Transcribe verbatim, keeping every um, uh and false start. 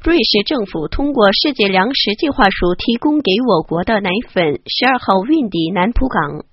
瑞士政府通过世界粮食计划署提供给我国的奶粉十二号运抵南浦港。